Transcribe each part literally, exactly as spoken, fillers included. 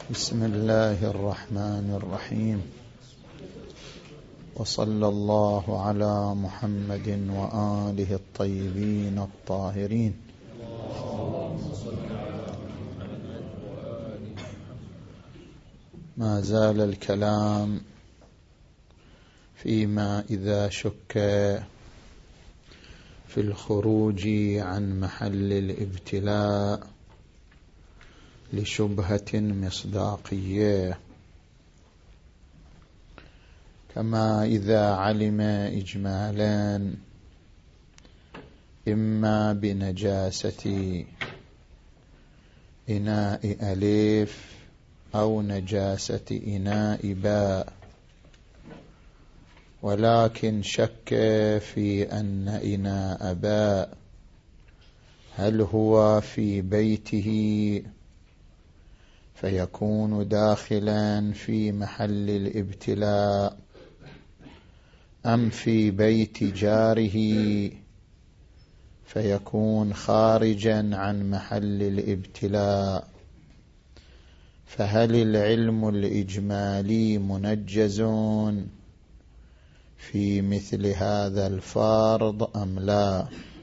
بسم الله الرحمن الرحيم، وصلى الله على محمد وآله الطيبين الطاهرين. ما زال الكلام فيما إذا شك في الخروج عن محل الابتلاء لشبهة مصداقية، كما إذا علم إجمالا إما بنجاسة إناء ألف أو نجاسة إناء باء، ولكن شك في أن إناء باء هل هو في بيته فيكون داخلا في محل الابتلاء أم في بيت جاره فيكون خارجا عن محل الابتلاء، فهل العلم الإجمالي منجز في مثل هذا الفرض أم لا؟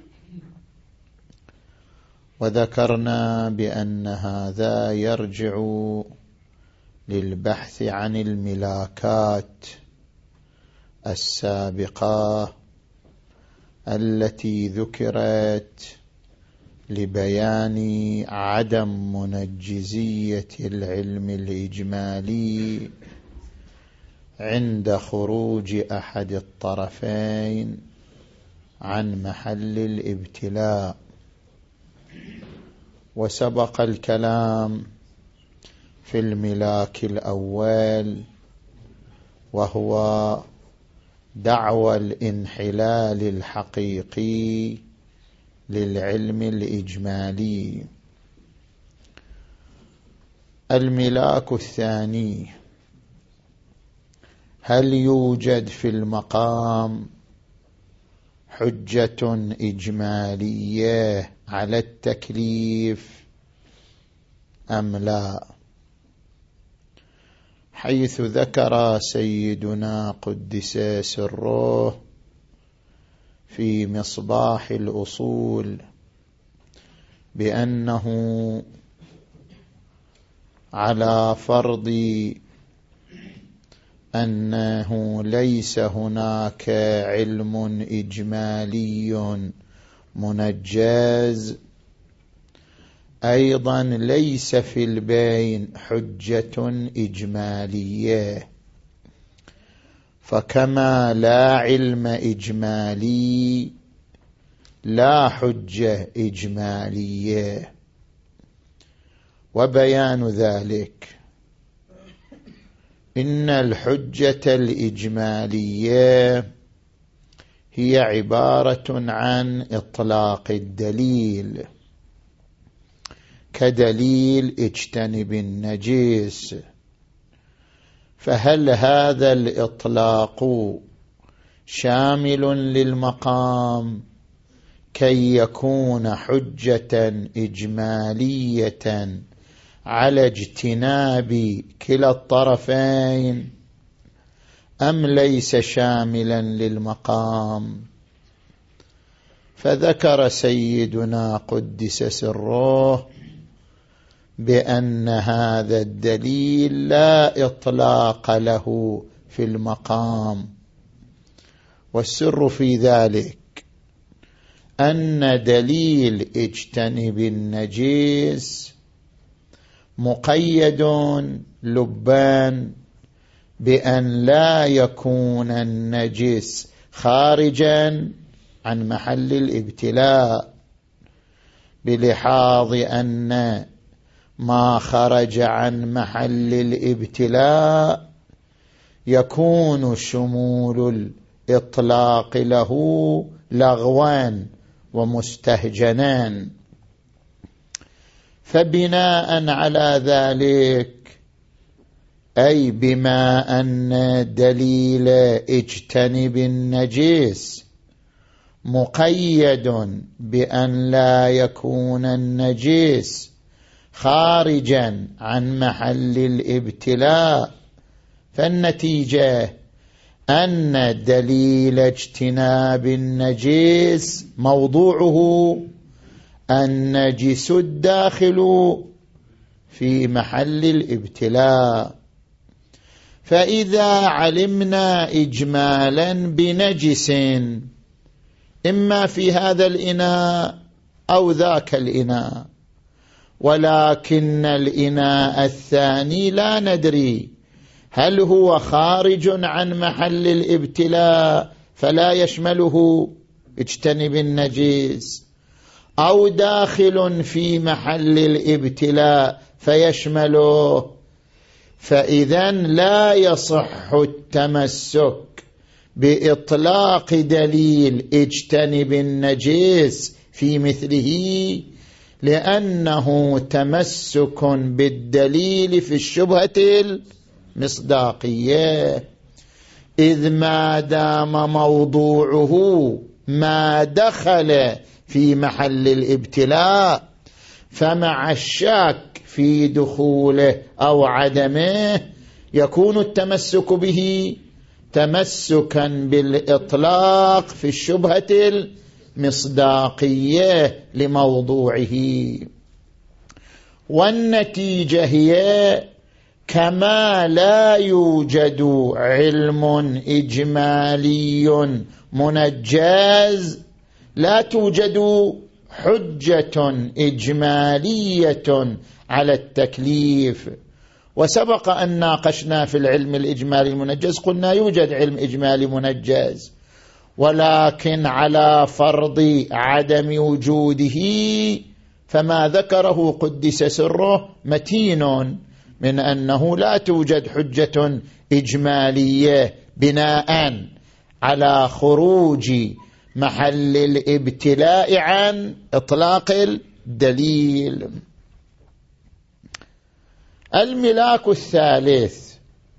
وذكرنا بأن هذا يرجع للبحث عن الملاكات السابقة التي ذكرت لبيان عدم منجزية العلم الإجمالي عند خروج أحد الطرفين عن محل الابتلاء. وسبق الكلام في الملاك الأول، وهو دعوى الانحلال الحقيقي للعلم الإجمالي. الملاك الثاني: هل يوجد في المقام حجة إجمالية على التكليف أم لا؟ حيث ذكر سيدنا قدس سره في مصباح الأصول بأنه على فرض أنه ليس هناك علم إجمالي منجز، أيضا ليس في البين حجة إجمالية، فكما لا علم إجمالي لا حجة إجمالية. وبيان ذلك إن الحجة الإجمالية هي عبارة عن إطلاق الدليل، كدليل اجتنب النجس، فهل هذا الإطلاق شامل للمقام كي يكون حجة إجمالية على اجتناب كلا الطرفين أم ليس شاملا للمقام؟ فذكر سيدنا قدس سره بأن هذا الدليل لا إطلاق له في المقام، والسر في ذلك أن دليل اجتنب النجس مقيد لبان بأن لا يكون النجس خارجا عن محل الابتلاء، بلحاظ أن ما خرج عن محل الابتلاء يكون شمول الإطلاق له لغوا ومستهجنا. فبناء على ذلك، أي بما أن دليل اجتنب النجس مقيد بأن لا يكون النجس خارجا عن محل الابتلاء، فالنتيجة أن دليل اجتناب النجس موضوعه النجس الداخل في محل الابتلاء. فإذا علمنا إجمالا بنجس إما في هذا الإناء أو ذاك الإناء، ولكن الإناء الثاني لا ندري هل هو خارج عن محل الابتلاء فلا يشمله اجتنب النجس، أو داخل في محل الابتلاء فيشمله، فإذن لا يصح التمسك بإطلاق دليل اجتنب النجس في مثله، لأنه تمسك بالدليل في الشبهة المصداقية، إذ ما دام موضوعه ما دخل في محل الابتلاء، فمع الشك في دخوله أو عدمه يكون التمسك به تمسكا بالإطلاق في الشبهة المصداقية لموضوعه. والنتيجة هي كما لا يوجد علم إجمالي منجز لا توجد حجة إجمالية على التكليف. وسبق أن ناقشنا في العلم الإجمالي المنجز، قلنا يوجد علم إجمالي منجز، ولكن على فرض عدم وجوده، فما ذكره قدس سره متين من أنه لا توجد حجة إجمالية بناء على خروج محل الابتلاء عن إطلاق الدليل. الملاك الثالث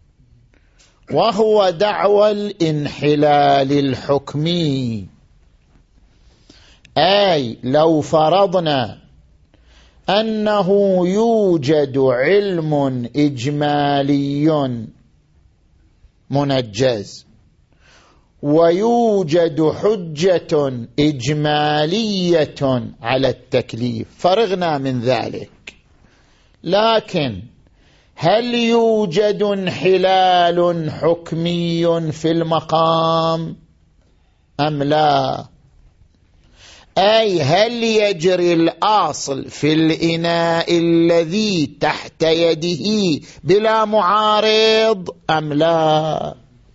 وهو دعوى الانحلال الحكمي، أي لو فرضنا أنه يوجد علم إجمالي منجز ويوجد حجة إجمالية على التكليف، فرغنا من ذلك، لكن هل يوجد انحلال حكمي في المقام أم لا؟ أي هل يجري الأصل في الإناء الذي تحت يده بلا معارض أم لا؟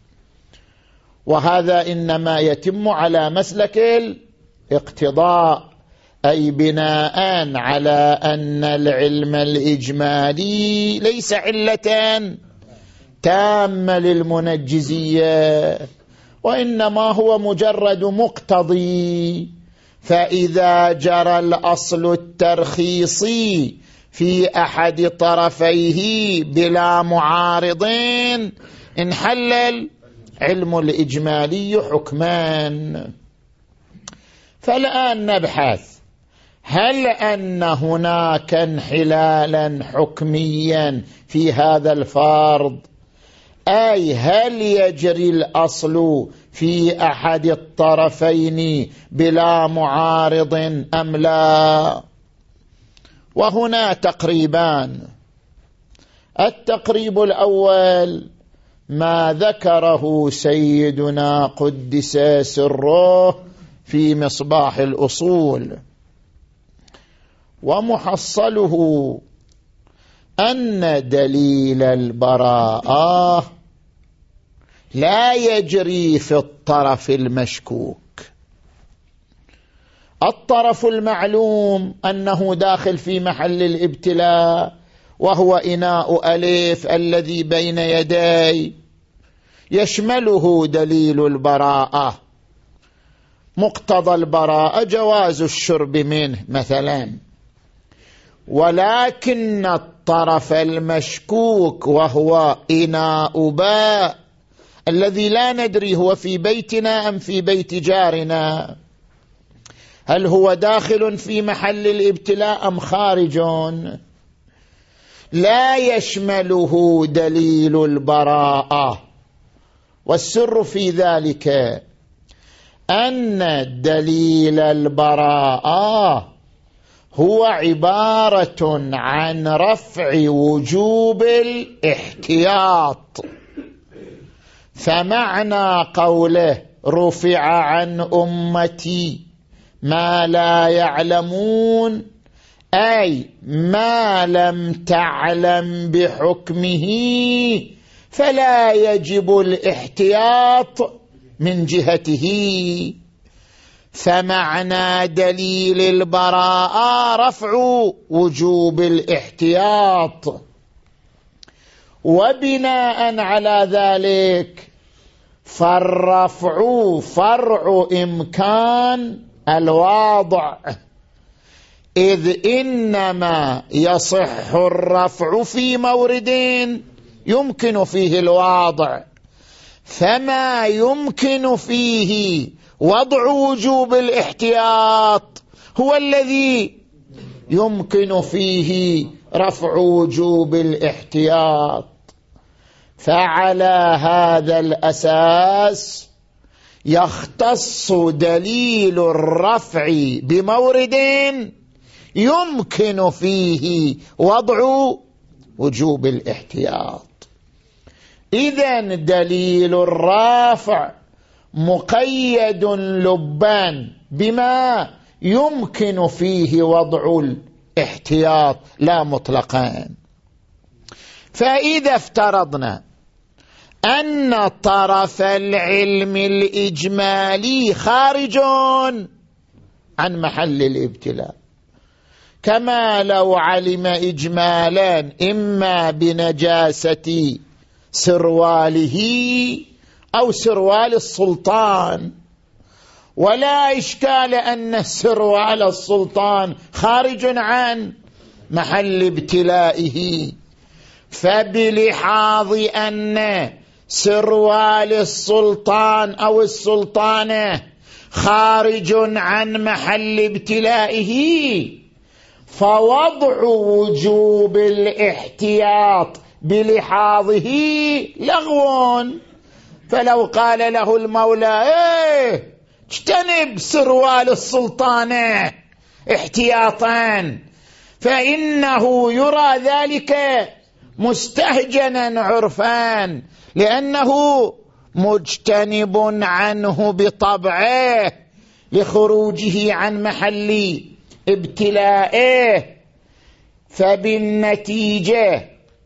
وهذا إنما يتم على مسلك الاقتضاء، أي بناء على أن العلم الإجمالي ليس علة تامة للمنجزية، وإنما هو مجرد مقتضي. فإذا جرى الأصل الترخيصي في أحد طرفيه بلا معارضين انحل العلم الإجمالي حكمان. فالآن نبحث هل أن هناك انحلالا حكميا في هذا الفرض، أي هل يجري الأصل في أحد الطرفين بلا معارض أم لا؟ وهنا تقريبان. التقريب الأول ما ذكره سيدنا قدس سره في مصباح الأصول، ومحصله أن دليل البراءة لا يجري في الطرف المشكوك. الطرف المعلوم أنه داخل في محل الابتلاء وهو إناء ألف الذي بين يدي، يشمله دليل البراءة، مقتضى البراءة جواز الشرب منه مثلا، ولكن الطرف المشكوك وهو إناء باء الذي لا ندري هو في بيتنا أم في بيت جارنا، هل هو داخل في محل الابتلاء أم خارج؟ لا يشمله دليل البراءة. والسر في ذلك أن دليل البراءة هو عبارة عن رفع وجوب الاحتياط. فمعنى قوله رفع عن أمتي ما لا يعلمون، أي ما لم تعلم بحكمه فلا يجب الاحتياط من جهته. فمعنى دليل البراءة رفع وجوب الاحتياط. وبناء على ذلك فالرفع فرع إمكان الواضع، إذ إنما يصح الرفع في مورد يمكن فيه الواضع، فما يمكن فيه وضع وجوب الاحتياط هو الذي يمكن فيه رفع وجوب الاحتياط. فعلى هذا الأساس يختص دليل الرفع بمورد يمكن فيه وضع وجوب الاحتياط. إذن دليل الرافع مقيد لبان بما يمكن فيه وضع الاحتياط لا مطلقا. فإذا افترضنا أن طرف العلم الإجمالي خارج عن محل الابتلاء، كما لو علم إجمالا إما بنجاسة سرواله أو سروال السلطان، ولا إشكال أن سروال السلطان خارج عن محل ابتلائه، فبلحاظ أن سروال السلطان أو السلطانة خارج عن محل ابتلائه فوضع وجوب الاحتياط بلحاظه لغو. فلو قال له المولى ايه اجتنب سروال السلطانة احتياطا، فإنه يرى ذلك مستهجنا عرفان، لأنه مجتنب عنه بطبعه لخروجه عن محل ابتلائه. فبالنتيجة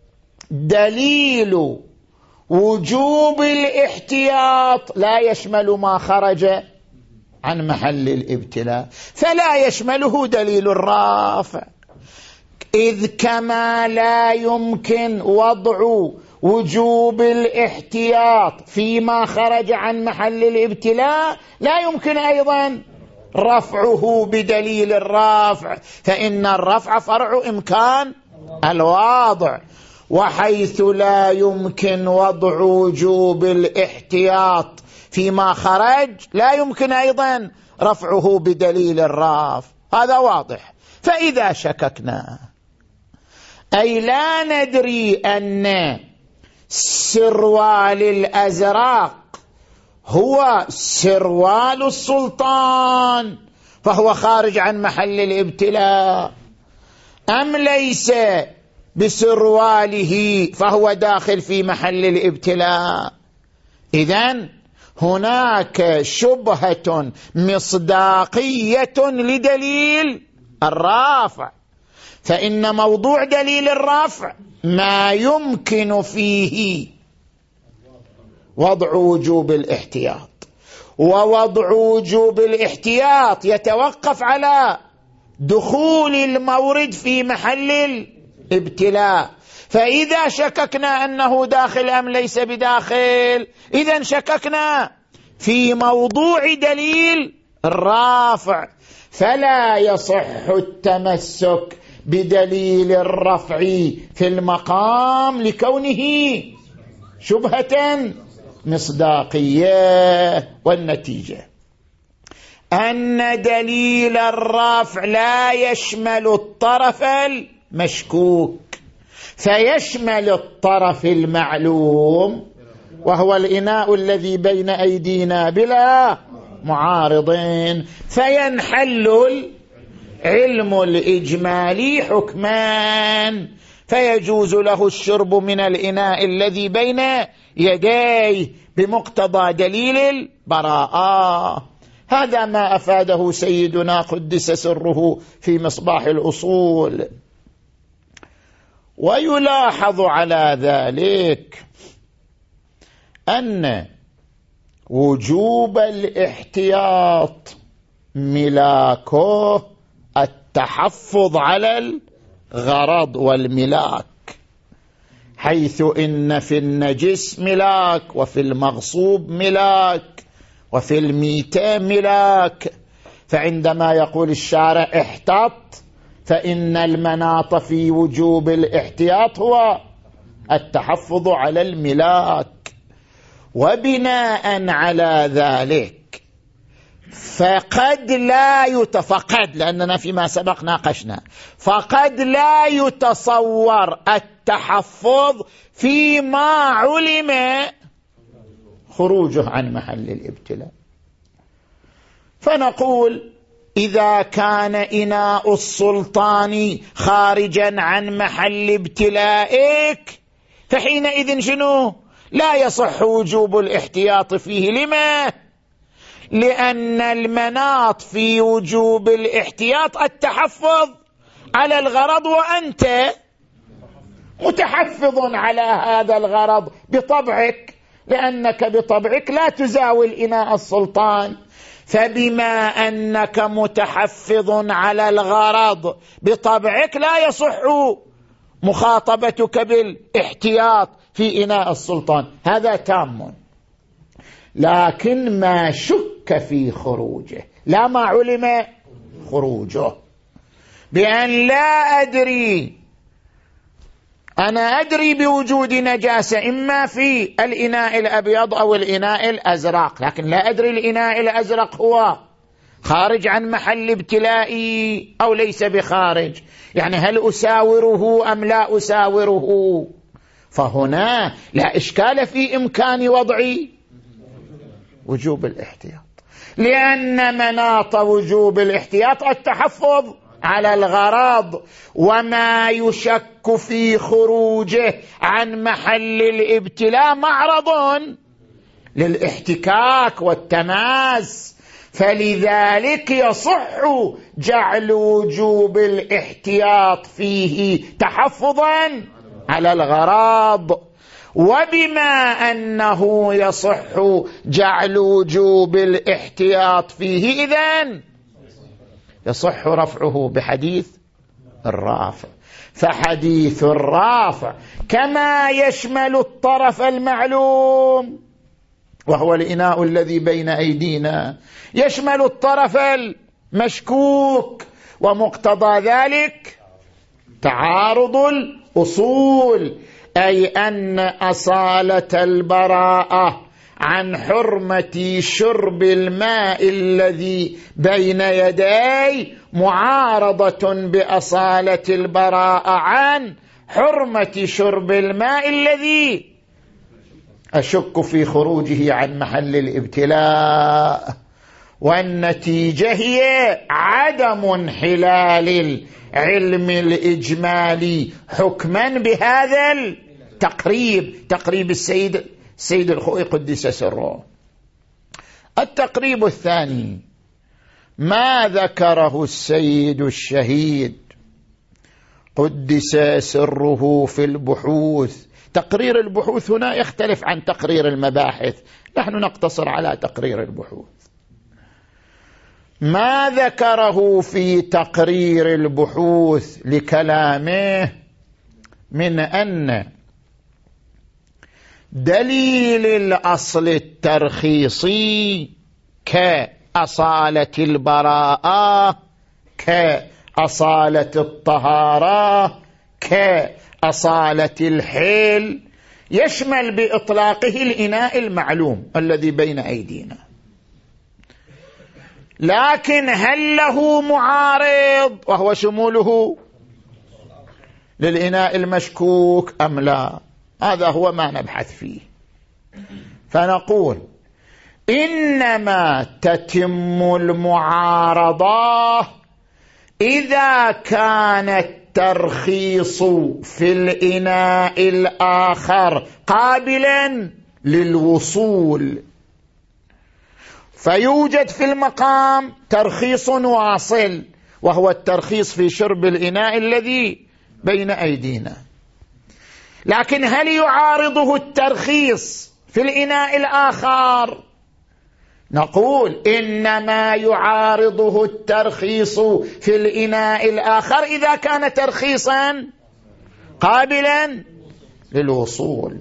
دليل وجوب الاحتياط لا يشمل ما خرج عن محل الابتلاء، فلا يشمله دليل الرافع، إذ كما لا يمكن وضع وجوب الاحتياط فيما خرج عن محل الابتلاء لا يمكن أيضا رفعه بدليل الرافع، فإن الرفع فرع إمكان الواضع، وحيث لا يمكن وضع وجوب الاحتياط فيما خرج لا يمكن أيضا رفعه بدليل الرافع. هذا واضح. فإذا شككنا أي لا ندري أن سروال الأزرق هو سروال السلطان فهو خارج عن محل الابتلاء، أم ليس بسرواله فهو داخل في محل الابتلاء، إذن هناك شبهة مصداقية لدليل الرافع. فإن موضوع دليل الرفع ما يمكن فيه وضع وجوب الاحتياط، ووضع وجوب الاحتياط يتوقف على دخول المورد في محل الابتلاء. فإذا شككنا أنه داخل أم ليس بداخل، إذن شككنا في موضوع دليل الرافع، فلا يصح التمسك بدليل الرفع في المقام لكونه شبهة مصداقية. والنتيجة أن دليل الرفع لا يشمل الطرف المشكوك، فيشمل الطرف المعلوم وهو الإناء الذي بين أيدينا بلا معارضين، فينحل العلم الإجمالي حكمان، فيجوز له الشرب من الإناء الذي بين يديه بمقتضى دليل البراءة. هذا ما أفاده سيدنا قدس سره في مصباح الأصول. ويلاحظ على ذلك أن وجوب الاحتياط ملاكه التحفظ على الغرض والملاك، حيث إن في النجس ملاك وفي المغصوب ملاك وفي الميتة ملاك. فعندما يقول الشارع احتاط فإن المناط في وجوب الاحتياط هو التحفظ على الملاك. وبناء على ذلك فقد لا يتفقد، لأننا فيما سبق ناقشنا، فقد لا يتصور التحفظ فيما علم خروجه عن محل الابتلاء. فنقول إذا كان إناء السلطان خارجا عن محل ابتلائك فحينئذ شنو؟ لا يصح وجوب الاحتياط فيه. لما؟ لأن المناط في وجوب الاحتياط التحفظ على الغرض، وأنت متحفظ على هذا الغرض بطبعك، لأنك بطبعك لا تزاول إناء السلطان. فبما أنك متحفظ على الغرض بطبعك لا يصح مخاطبتك بالاحتياط في إناء السلطان، هذا تام. لكن ما شك في خروجه، لا ما علم خروجه، بأن لا أدري، أنا أدري بوجود نجاسة إما في الإناء الأبيض أو الإناء الأزرق، لكن لا أدري الإناء الأزرق هو خارج عن محل ابتلائي أو ليس بخارج، يعني هل أساوره أم لا أساوره؟ فهنا لا إشكال في إمكان وضع وجوب الاحتياط، لأن مناط وجوب الاحتياط التحفظ على الغرض، وما يشك في خروجه عن محل الابتلاء معرض للاحتكاك والتماس، فلذلك يصح جعل وجوب الاحتياط فيه تحفظا على الغرض. وبما أنه يصح جعل وجوب الاحتياط فيه إذن يصح رفعه بحديث الرافع. فحديث الرافع كما يشمل الطرف المعلوم وهو الإناء الذي بين أيدينا، يشمل الطرف المشكوك، ومقتضى ذلك تعارض الأصول، أي أن أصالة البراءة عن حرمة شرب الماء الذي بين يدي معارضة بأصالة البراءة عن حرمة شرب الماء الذي أشك في خروجه عن محل الابتلاء. والنتيجة هي عدم انحلال العلم الإجمالي حكما بهذا التقريب، تقريب السيد السيد الخوئي قدس سره. التقريب الثاني ما ذكره السيد الشهيد قدس سره في البحوث. تقرير البحوث هنا يختلف عن تقرير المباحث، نحن نقتصر على تقرير البحوث. ما ذكره في تقرير البحوث لكلامه من أن دليل الأصل الترخيصي كأصالة البراءة، كأصالة الطهارة، كأصالة الحل، يشمل بإطلاقه الإناء المعلوم الذي بين أيدينا. لكن هل له معارض وهو شموله للإناء المشكوك أم لا؟ هذا هو ما نبحث فيه. فنقول إنما تتم المعارضة إذا كان الترخيص في الإناء الآخر قابلا للوصول، فيوجد في المقام ترخيص واصل وهو الترخيص في شرب الإناء الذي بين أيدينا، لكن هل يعارضه الترخيص في الإناء الآخر؟ نقول إنما يعارضه الترخيص في الإناء الآخر إذا كان ترخيصا قابلا للوصول،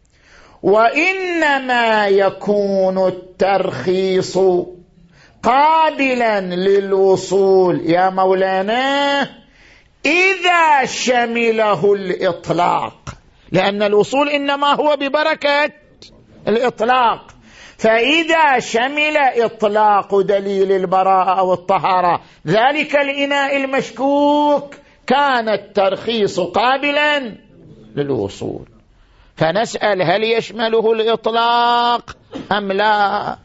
وإنما يكون الترخيص قابلا للوصول يا مولانا إذا شمله الإطلاق، لأن الوصول إنما هو ببركة الإطلاق، فإذا شمل إطلاق دليل البراءة أو الطهارة ذلك الإناء المشكوك كان الترخيص قابلا للوصول. فنسأل هل يشمله الإطلاق أم لا؟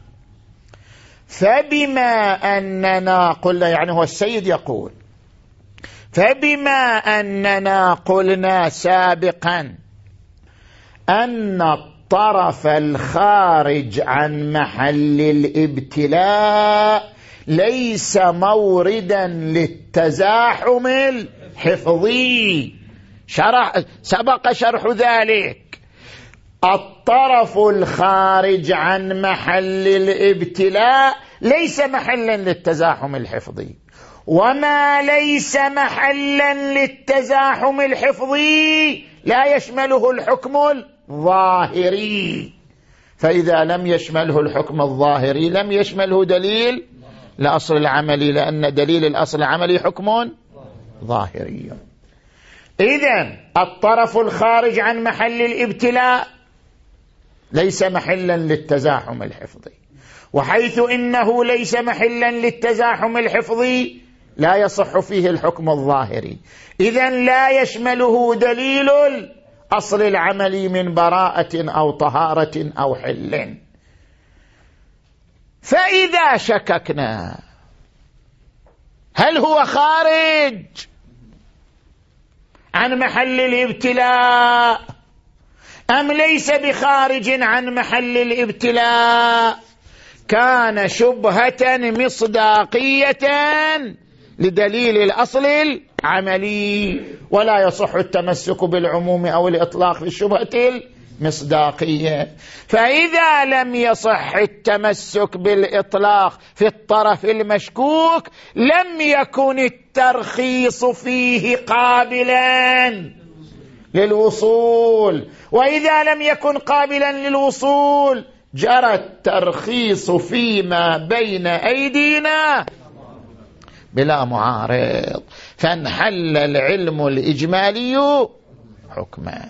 فبما أننا قلنا، يعني هو السيد يقول، فبما أننا قلنا سابقا أن الطرف الخارج عن محل الابتلاء ليس موردا للتزاحم الحفظي، شرح سبق شرح ذلك. الطرف الخارج عن محل الابتلاء ليس محلا للتزاحم الحفظي، وما ليس محلا للتزاحم الحفظي لا يشمله الحكم الظاهري، فإذا لم يشمله الحكم الظاهري لم يشمله دليل الأصل العملي، لأن دليل الأصل العملي حكم ظاهري. إذن الطرف الخارج عن محل الابتلاء ليس محلا للتزاحم الحفظي، وحيث إنه ليس محلا للتزاحم الحفظي لا يصح فيه الحكم الظاهري، إذن لا يشمله دليل الأصل العملي من براءة أو طهارة أو حل. فإذا شككنا هل هو خارج عن محل الابتلاء أم ليس بخارج عن محل الابتلاء، كان شبهة مصداقية لدليل الأصل العملي، ولا يصح التمسك بالعموم أو الإطلاق في الشبهة المصداقية. فإذا لم يصح التمسك بالإطلاق في الطرف المشكوك لم يكن الترخيص فيه قابلا للوصول، وإذا لم يكن قابلا للوصول جرى الترخيص فيما بين أيدينا بلا معارض، فانحل العلم الإجمالي حكما.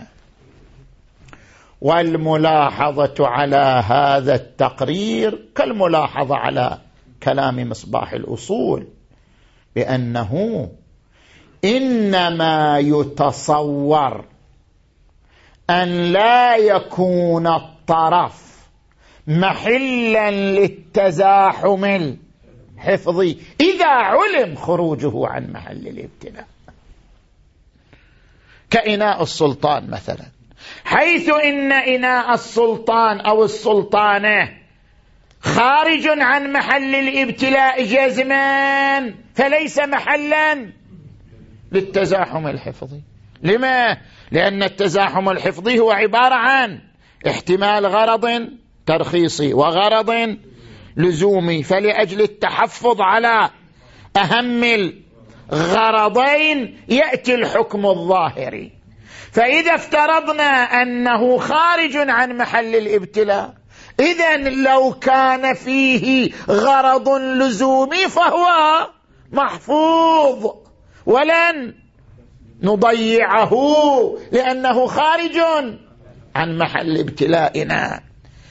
والملاحظة على هذا التقرير كالملاحظة على كلام مصباح الأصول، بأنه إنما يتصور أن لا يكون الطرف محلا للتزاحم الحفظي إذا علم خروجه عن محل الابتلاء، كإناء السلطان مثلا، حيث إن إناء السلطان أو السلطانة خارج عن محل الابتلاء جزما فليس محلا للتزاحم الحفظي. لما؟ لأن التزاحم الحفظي هو عبارة عن احتمال غرض ترخيصي وغرض لزومي، فلأجل التحفظ على أهم الغرضين يأتي الحكم الظاهري. فإذا افترضنا أنه خارج عن محل الابتلاء، إذن لو كان فيه غرض لزومي فهو محفوظ ولن نضيعه لأنه خارج عن محل ابتلائنا.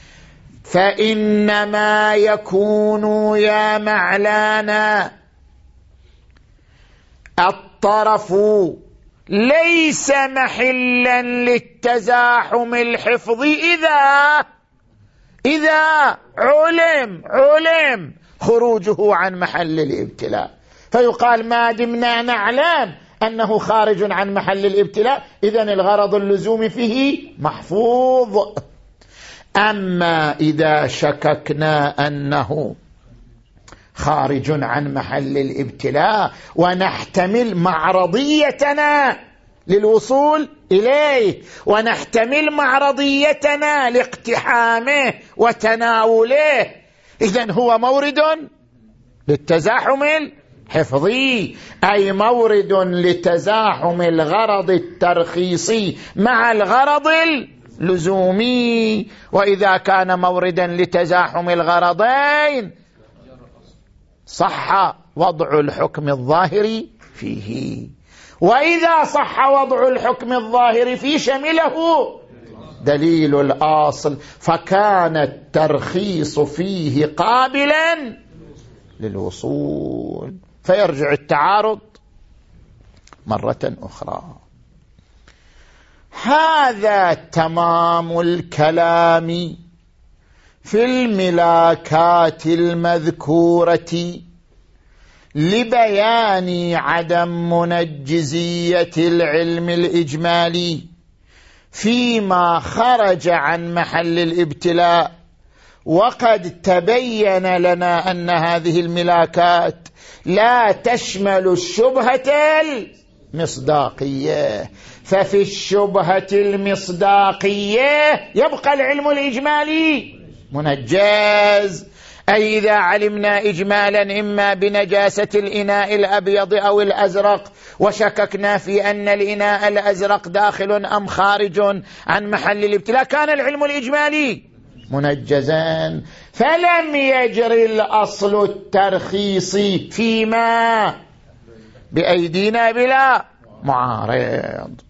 فإنما يكون يا معلانا الطرف ليس محلا للتزاحم الحفظي إذا إذا علم علم خروجه عن محل الابتلاء، فيقال ما دمنا نعلم أنه خارج عن محل الابتلاء إذن الغرض اللزومي فيه محفوظ. أما إذا شككنا أنه خارج عن محل الابتلاء ونحتمل معرضيتنا للوصول إليه ونحتمل معرضيتنا لاقتحامه وتناوله، إذن هو مورد للتزاحم الحفظي، أي مورد لتزاحم الغرض الترخيصي مع الغرض اللزومي. وإذا كان موردا لتزاحم الغرضين صح وضع الحكم الظاهري فيه، وإذا صح وضع الحكم الظاهري فيه شمله دليل الأصل، فكان الترخيص فيه قابلا للوصول، فيرجع التعارض مرة أخرى. هذا تمام الكلام في الملاكات المذكورة لبيان عدم منجزية العلم الإجمالي فيما خرج عن محل الابتلاء. وقد تبين لنا أن هذه الملاكات لا تشمل الشبهة المصداقية، ففي الشبهة المصداقية يبقى العلم الإجمالي منجز. أي إذا علمنا إجمالا إما بنجاسة الإناء الأبيض أو الأزرق وشككنا في أن الإناء الأزرق داخل أم خارج عن محل الابتلاء كان العلم الإجمالي منجزا، فلم يجري الأصل الترخيصي فيما بأيدينا بلا معارض.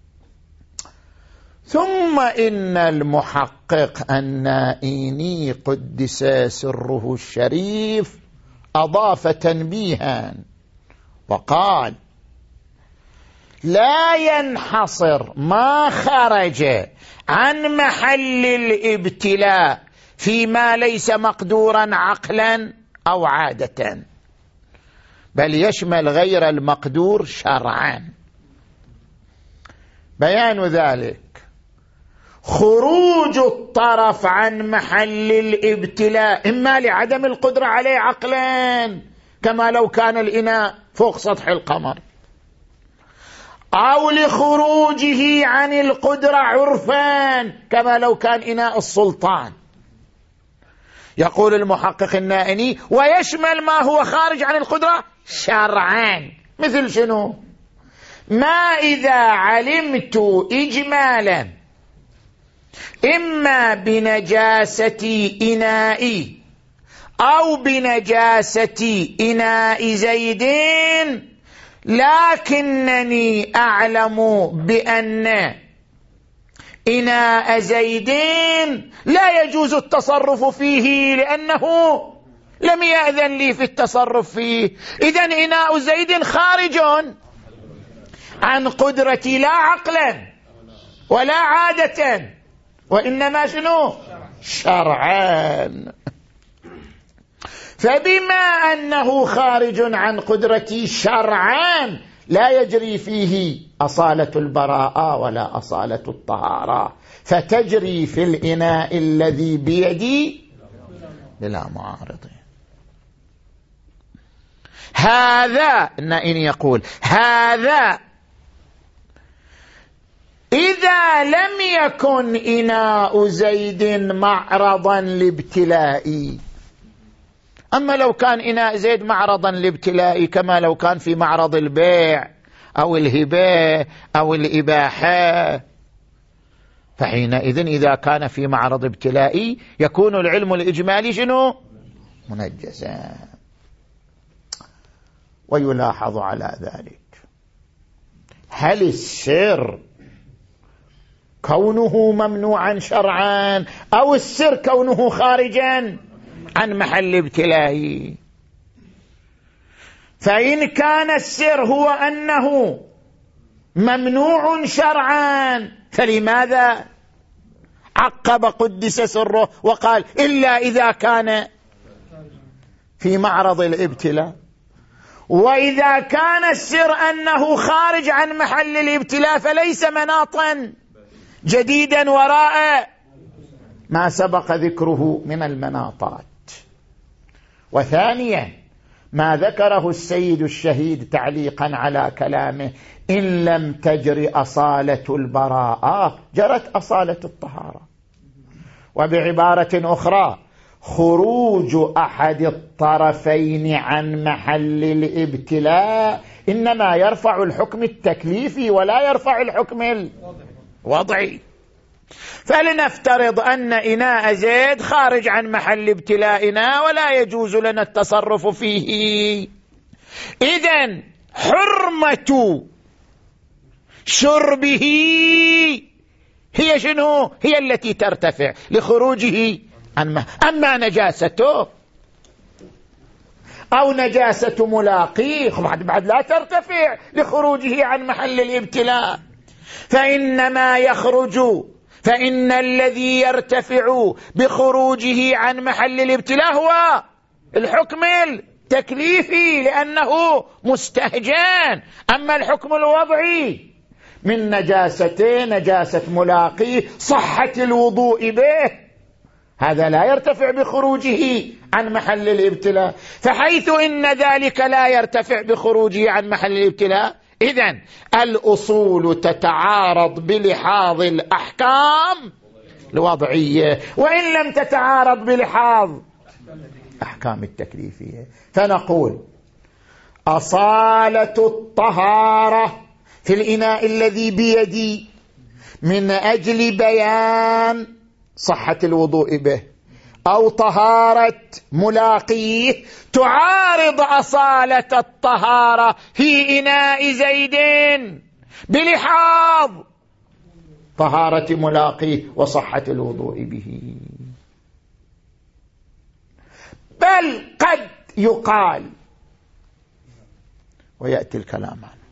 ثم إن المحقق النائيني قدس سره الشريف أضاف تنبيها وقال: لا ينحصر ما خرج عن محل الابتلاء فيما ليس مقدورا عقلا أو عادة، بل يشمل غير المقدور شرعا. بيان ذلك خروج الطرف عن محل الابتلاء إما لعدم القدرة عليه عقلا كما لو كان الإناء فوق سطح القمر، أو لخروجه عن القدرة عرفا كما لو كان إناء السلطان. يقول المحقق النائني: ويشمل ما هو خارج عن القدرة شرعا. مثل شنو؟ ما إذا علمت إجمالا إما بنجاسة إنائي أو بنجاسة إناء زيد، لكنني أعلم بأن إناء زيد لا يجوز التصرف فيه لأنه لم يأذن لي في التصرف فيه، إذن إناء زيد خارج عن قدرتي لا عقلا ولا عادة، وإنما شنو؟ شرعا. فبما أنه خارج عن قدرتي شرعا لا يجري فيه أصالة البراءة ولا أصالة الطهارة، فتجري في الإناء الذي بيدي بلا معارض. هذا النائين يقول: هذا إذا لم يكن إناء زيد معرضا لابتلائي. أما لو كان إناء زيد معرضا لابتلائي كما لو كان في معرض البيع أو الهبة أو الإباحة، فحينئذ إذا كان في معرض ابتلائي يكون العلم الإجمالي شنو؟ منجزا. ويلاحظ على ذلك هل السر كونه ممنوعا شرعا أو السر كونه خارجا عن محل ابتلائي؟ فإن كان السر هو أنه ممنوع شرعا، فلماذا عقب قدس سره وقال إلا إذا كان في معرض الابتلاء؟ وإذا كان السر أنه خارج عن محل الابتلاء فليس مناطا جديدا وراء ما سبق ذكره من المناطات. وثانيا ما ذكره السيد الشهيد تعليقا على كلامه: إن لم تجر أصالة البراءة جرت أصالة الطهارة. وبعبارة أخرى خروج أحد الطرفين عن محل الابتلاء إنما يرفع الحكم التكليفي ولا يرفع الحكم الوضعي. فلنفترض أن إناء زيد خارج عن محل ابتلائنا ولا يجوز لنا التصرف فيه، إذن حرمة شربه هي شنو؟ هي التي ترتفع لخروجه عن محل. أما نجاسته أو نجاسة ملاقيه بعد لا ترتفع لخروجه عن محل الابتلاء، فإنما يخرج فإن الذي يرتفع بخروجه عن محل الابتلاء هو الحكم التكليفي لأنه مستهجان. أما الحكم الوضعي من نجاسة نجاسة ملاقيه صحة الوضوء به هذا لا يرتفع بخروجه عن محل الابتلاء، فحيث إن ذلك لا يرتفع بخروجه عن محل الابتلاء إذن الأصول تتعارض بلحاظ الأحكام الوضعية وإن لم تتعارض بلحاظ أحكام التكليفية. فنقول أصالة الطهارة في الإناء الذي بيدي من أجل بيان صحة الوضوء به أو طهارة ملاقيه تعارض أصالة الطهارة في إناء زيد بلحاظ طهارة ملاقيه وصحة الوضوء به. بل قد يقال ويأتي الكلام عنه